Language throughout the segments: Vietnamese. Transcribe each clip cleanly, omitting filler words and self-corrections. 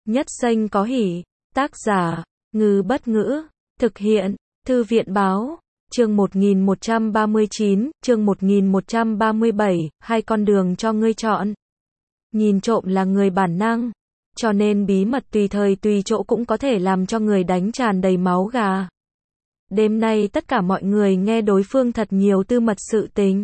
Nhất Xanh có hỉ. Tác giả, Ngư Bất Ngữ. Thực hiện, Thư viện Báo. Chương 1139, chương 1137, hai con đường cho ngươi chọn. Nhìn trộm là người bản năng, cho nên bí mật tùy thời tùy chỗ cũng có thể làm cho người đánh tràn đầy máu gà. Đêm nay tất cả mọi người nghe đối phương thật nhiều tư mật sự tình.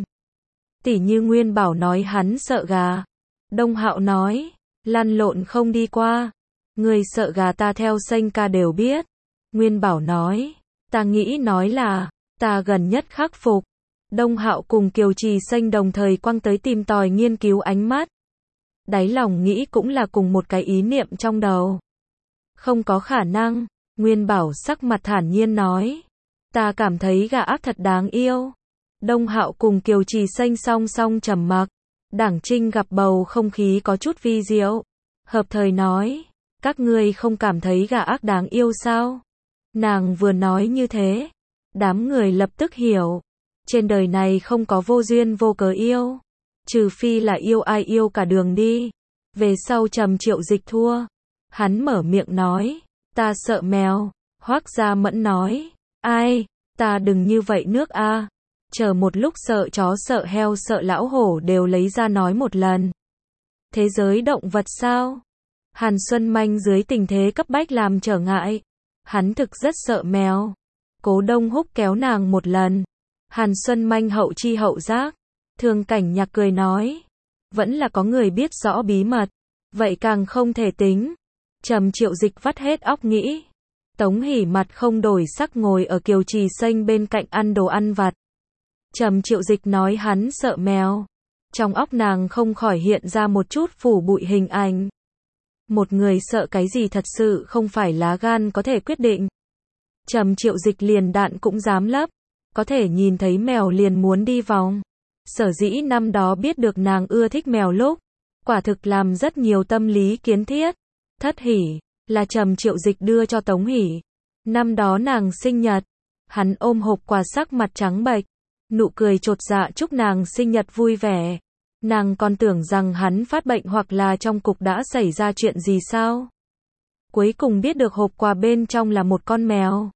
Tỉ như Nguyên Bảo nói hắn sợ gà. Đông Hạo nói, lăn lộn không đi qua. Người sợ gà ta theo Xanh ca đều biết. Nguyên Bảo nói, ta nghĩ nói là, ta gần nhất khắc phục. Đông Hạo cùng Kiều Trì Xanh đồng thời quăng tới tìm tòi nghiên cứu ánh mắt. Đáy lòng nghĩ cũng là cùng một cái ý niệm trong đầu. Không có khả năng, Nguyên Bảo sắc mặt thản nhiên nói. Ta cảm thấy gà ác thật đáng yêu. Đông Hạo cùng Kiều Trì Xanh song song trầm mặc. Đảng Trinh gặp bầu không khí có chút vi diệu. Hợp thời nói, các ngươi không cảm thấy gà ác đáng yêu sao? Nàng vừa nói như thế, đám người lập tức hiểu. Trên đời này không có vô duyên vô cớ yêu. Trừ phi là yêu ai yêu cả đường đi. Về sau Trầm Triệu Dịch thua. Hắn mở miệng nói, ta sợ mèo. Hoắc Gia Mẫn nói, ai, ta đừng như vậy nước a. Chờ một lúc sợ chó sợ heo sợ lão hổ đều lấy ra nói một lần. Thế giới động vật sao? Hàn Xuân Manh dưới tình thế cấp bách làm trở ngại. Hắn thực rất sợ mèo. Cố Đông Húc kéo nàng một lần. Hàn Xuân Manh hậu chi hậu giác. Thương Cảnh Nhạc cười nói, vẫn là có người biết rõ bí mật. Vậy càng không thể tính. Trầm Triệu Dịch vắt hết óc nghĩ. Tống Hỉ mặt không đổi sắc ngồi ở Kiều Trì Xanh bên cạnh ăn đồ ăn vặt. Trầm Triệu Dịch nói hắn sợ mèo. Trong óc nàng không khỏi hiện ra một chút phủ bụi hình ảnh. Một người sợ cái gì thật sự không phải lá gan có thể quyết định. Trầm Triệu Dịch liền đạn cũng dám lấp. Có thể nhìn thấy mèo liền muốn đi vòng. Sở dĩ năm đó biết được nàng ưa thích mèo lúc. Quả thực làm rất nhiều tâm lý kiến thiết. Thất hỉ, là Trầm Triệu Dịch đưa cho Tống Hỉ. Năm đó nàng sinh nhật. Hắn ôm hộp quà sắc mặt trắng bệch. Nụ cười chột dạ chúc nàng sinh nhật vui vẻ. Nàng còn tưởng rằng hắn phát bệnh hoặc là trong cục đã xảy ra chuyện gì sao. Cuối cùng biết được hộp quà bên trong là một con mèo.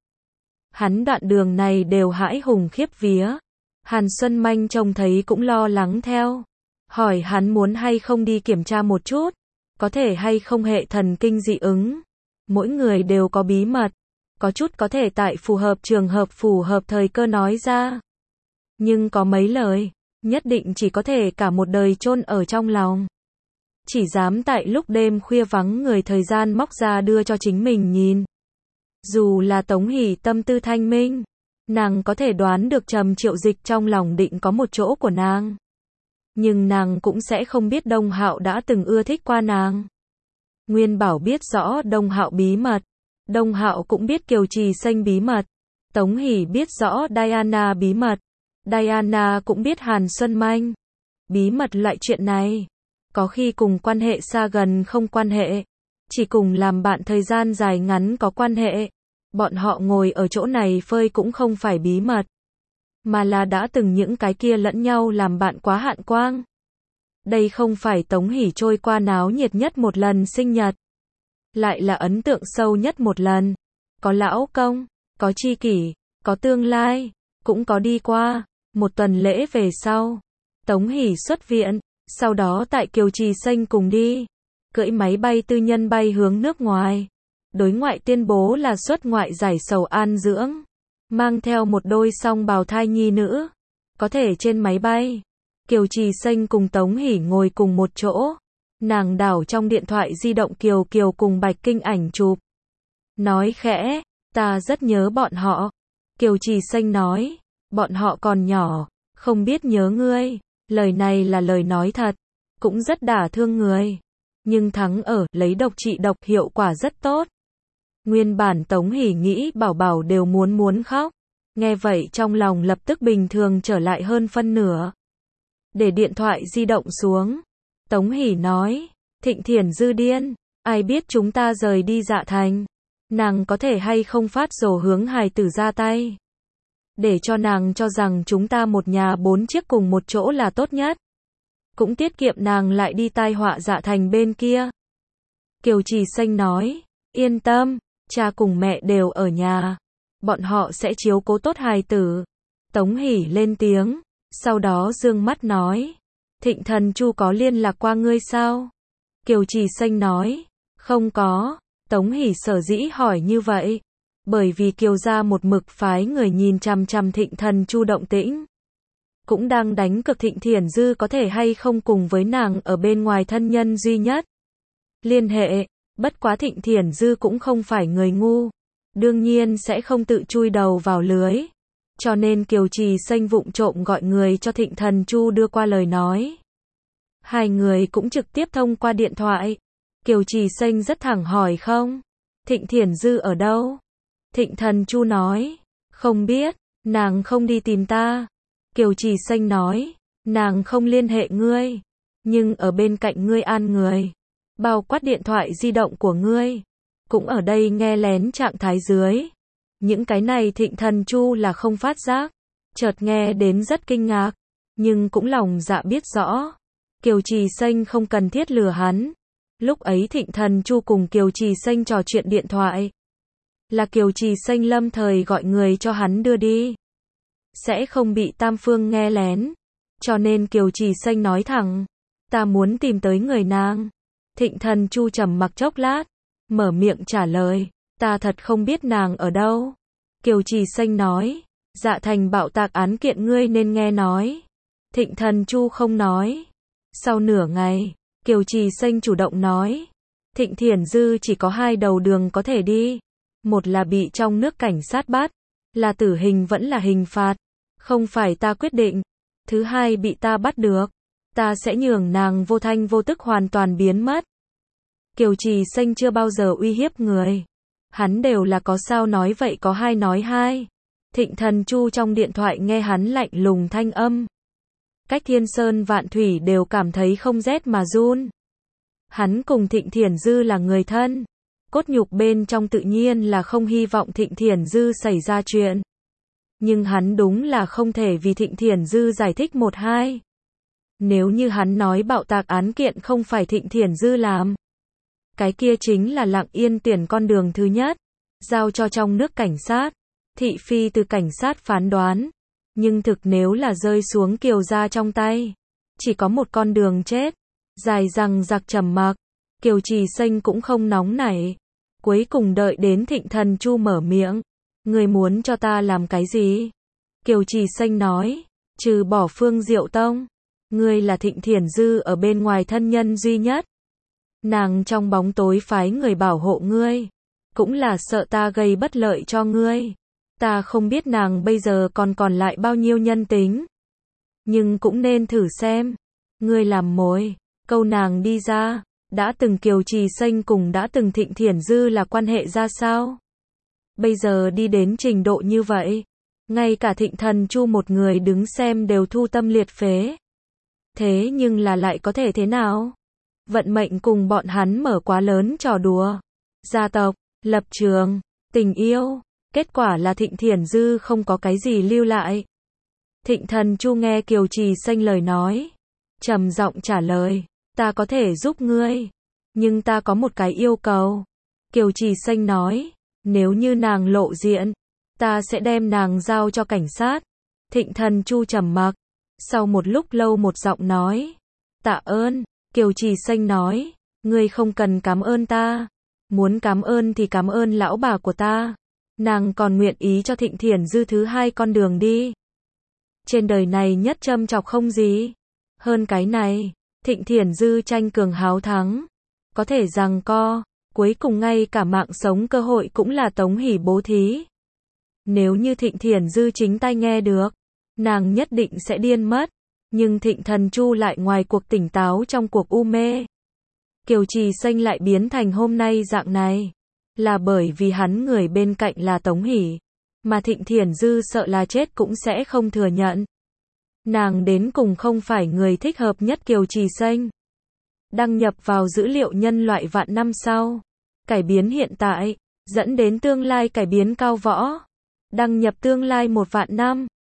Hắn đoạn đường này đều hãi hùng khiếp vía. Hàn Xuân Manh trông thấy cũng lo lắng theo. Hỏi hắn muốn hay không đi kiểm tra một chút. Có thể hay không hệ thần kinh dị ứng. Mỗi người đều có bí mật. Có chút có thể tại phù hợp trường hợp phù hợp thời cơ nói ra. Nhưng có mấy lời, nhất định chỉ có thể cả một đời chôn ở trong lòng. Chỉ dám tại lúc đêm khuya vắng người thời gian móc ra đưa cho chính mình nhìn. Dù là Tống Hỉ tâm tư thanh minh, nàng có thể đoán được Trầm Triệu Dịch trong lòng định có một chỗ của nàng. Nhưng nàng cũng sẽ không biết Đông Hạo đã từng ưa thích qua nàng. Nguyên Bảo biết rõ Đông Hạo bí mật. Đông Hạo cũng biết Kiều Trì Xanh bí mật. Tống Hỉ biết rõ Diana bí mật. Diana cũng biết Hàn Xuân Manh. Bí mật loại chuyện này. Có khi cùng quan hệ xa gần không quan hệ. Chỉ cùng làm bạn thời gian dài ngắn có quan hệ. Bọn họ ngồi ở chỗ này phơi cũng không phải bí mật. Mà là đã từng những cái kia lẫn nhau làm bạn quá hạn quang. Đây không phải Tống Hỉ trôi qua náo nhiệt nhất một lần sinh nhật. Lại là ấn tượng sâu nhất một lần. Có lão công, có tri kỷ, có tương lai, cũng có đi qua. Một tuần lễ về sau, Tống Hỉ xuất viện, sau đó tại Kiều Trì Xanh cùng đi. Cưỡi máy bay tư nhân bay hướng nước ngoài. Đối ngoại tuyên bố là xuất ngoại giải sầu an dưỡng. Mang theo một đôi song bào thai nhi nữ. Có thể trên máy bay. Kiều Trì Xanh cùng Tống Hỉ ngồi cùng một chỗ. Nàng đảo trong điện thoại di động Kiều Kiều cùng Bạch Kinh ảnh chụp. Nói khẽ, ta rất nhớ bọn họ. Kiều Trì Xanh nói, bọn họ còn nhỏ, không biết nhớ ngươi. Lời này là lời nói thật, cũng rất đả thương người. Nhưng thắng ở lấy độc trị độc hiệu quả rất tốt. Nguyên bản Tống Hỉ nghĩ bảo bảo đều muốn khóc. Nghe vậy trong lòng lập tức bình thường trở lại hơn phân nửa. Để điện thoại di động xuống. Tống Hỉ nói, Thịnh Thiển dư điên, ai biết chúng ta rời đi Dạ Thành. Nàng có thể hay không phát rồ hướng hài tử ra tay. Để cho nàng cho rằng chúng ta một nhà 4 chiếc cùng một chỗ là tốt nhất. Cũng tiết kiệm nàng lại đi tai họa Dạ Thành bên kia. Kiều Trì Xanh nói, yên tâm, cha cùng mẹ đều ở nhà. Bọn họ sẽ chiếu cố tốt hài tử. Tống Hỷ lên tiếng, sau đó dương mắt nói, Thịnh Thần Chu có liên lạc qua ngươi sao? Kiều Trì Xanh nói, không có. Tống Hỷ sở dĩ hỏi như vậy, bởi vì Kiều gia một mực phái người nhìn chằm chằm Thịnh Thần Chu động tĩnh. Cũng đang đánh cược Thịnh Thiển Dư có thể hay không cùng với nàng ở bên ngoài thân nhân duy nhất liên hệ, bất quá Thịnh Thiển Dư cũng không phải người ngu, đương nhiên sẽ không tự chui đầu vào lưới. Cho nên Kiều Trì Xanh vụng trộm gọi người cho Thịnh Thần Chu đưa qua lời nói. Hai người cũng trực tiếp thông qua điện thoại. Kiều Trì Xanh rất thẳng hỏi không? Thịnh Thiển Dư ở đâu? Thịnh Thần Chu nói, không biết, nàng không đi tìm ta. Kiều Trì Xanh nói, nàng không liên hệ ngươi, nhưng ở bên cạnh ngươi an người, bao quát điện thoại di động của ngươi, cũng ở đây nghe lén trạng thái dưới. Những cái này Thịnh Thần Chu là không phát giác, chợt nghe đến rất kinh ngạc, nhưng cũng lòng dạ biết rõ. Kiều Trì Xanh không cần thiết lừa hắn. Lúc ấy Thịnh Thần Chu cùng Kiều Trì Xanh trò chuyện điện thoại, là Kiều Trì Xanh lâm thời gọi người cho hắn đưa đi, sẽ không bị tam phương nghe lén. Cho nên Kiều Trì Xanh nói thẳng, ta muốn tìm tới người nàng. Thịnh Thần Chu trầm mặc chốc lát, mở miệng trả lời, ta thật không biết nàng ở đâu. Kiều Trì Xanh nói, Dạ Thành bạo tạc án kiện ngươi nên nghe nói. Thịnh Thần Chu không nói. Sau nửa ngày, Kiều Trì Xanh chủ động nói, Thịnh Thiển Dư chỉ có hai đầu đường có thể đi. Một là bị trong nước cảnh sát bắt, là tử hình vẫn là hình phạt, không phải ta quyết định. Thứ hai bị ta bắt được, ta sẽ nhường nàng vô thanh vô tức hoàn toàn biến mất. Kiều Trì Xanh chưa bao giờ uy hiếp người, hắn đều là có sao nói vậy có hai nói hai. Thịnh Thần Chu trong điện thoại nghe hắn lạnh lùng thanh âm, cách thiên sơn vạn thủy đều cảm thấy không rét mà run. Hắn cùng Thịnh Thiển Dư là người thân, cốt nhục bên trong tự nhiên là không hy vọng Thịnh Thiển Dư xảy ra chuyện. Nhưng hắn đúng là không thể vì Thịnh Thiển Dư giải thích một hai. Nếu như hắn nói bạo tạc án kiện không phải Thịnh Thiển Dư làm, cái kia chính là Lặng Yên tuyển con đường thứ nhất, giao cho trong nước cảnh sát, thị phi từ cảnh sát phán đoán. Nhưng thực nếu là rơi xuống Kiều gia trong tay, chỉ có một con đường chết. Dài dằng dặc trầm mặc, Kiều Trì Xanh cũng không nóng nảy. Cuối cùng đợi đến Thịnh Thần Chu mở miệng, ngươi muốn cho ta làm cái gì? Kiều Trì Xanh nói, trừ bỏ Phương Diệu Tông, ngươi là Thịnh Thiển Dư ở bên ngoài thân nhân duy nhất. Nàng trong bóng tối phái người bảo hộ ngươi, cũng là sợ ta gây bất lợi cho ngươi. Ta không biết nàng bây giờ còn lại bao nhiêu nhân tính, nhưng cũng nên thử xem. Ngươi làm mồi, câu nàng đi ra. Đã từng Kiều Trì Xanh cùng đã từng Thịnh Thiển Dư là quan hệ ra sao? Bây giờ đi đến trình độ như vậy, ngay cả Thịnh Thần Chu một người đứng xem đều thu tâm liệt phế. Thế nhưng là lại có thể thế nào? Vận mệnh cùng bọn hắn mở quá lớn trò đùa. Gia tộc, lập trường, tình yêu, kết quả là Thịnh Thiển Dư không có cái gì lưu lại. Thịnh Thần Chu nghe Kiều Trì Xanh lời nói, trầm giọng trả lời, ta có thể giúp ngươi, nhưng ta có một cái yêu cầu. Kiều Trì Xanh nói, nếu như nàng lộ diện, ta sẽ đem nàng giao cho cảnh sát. Thịnh Thần Chu trầm mặc, sau một lúc lâu một giọng nói, tạ ơn. Kiều Trì Xanh nói, ngươi không cần cảm ơn ta, muốn cảm ơn thì cảm ơn lão bà của ta. Nàng còn nguyện ý cho Thịnh Thiển Dư thứ hai con đường đi. Trên đời này nhất châm chọc không gì hơn cái này. Thịnh Thiển Dư tranh cường háo thắng, có thể giằng co, cuối cùng ngay cả mạng sống cơ hội cũng là Tống Hỷ bố thí. Nếu như Thịnh Thiển Dư chính tay nghe được, nàng nhất định sẽ điên mất. Nhưng Thịnh Thần Chu lại ngoài cuộc tỉnh táo trong cuộc u mê. Kiều Trì Xanh lại biến thành hôm nay dạng này, là bởi vì hắn người bên cạnh là Tống Hỷ, mà Thịnh Thiển Dư sợ là chết cũng sẽ không thừa nhận. Nàng đến cùng không phải người thích hợp nhất Kiều Trì Xanh. Đăng nhập vào dữ liệu nhân loại vạn năm sau, cải biến hiện tại, dẫn đến tương lai cải biến cao võ. Đăng nhập tương lai 1 vạn năm.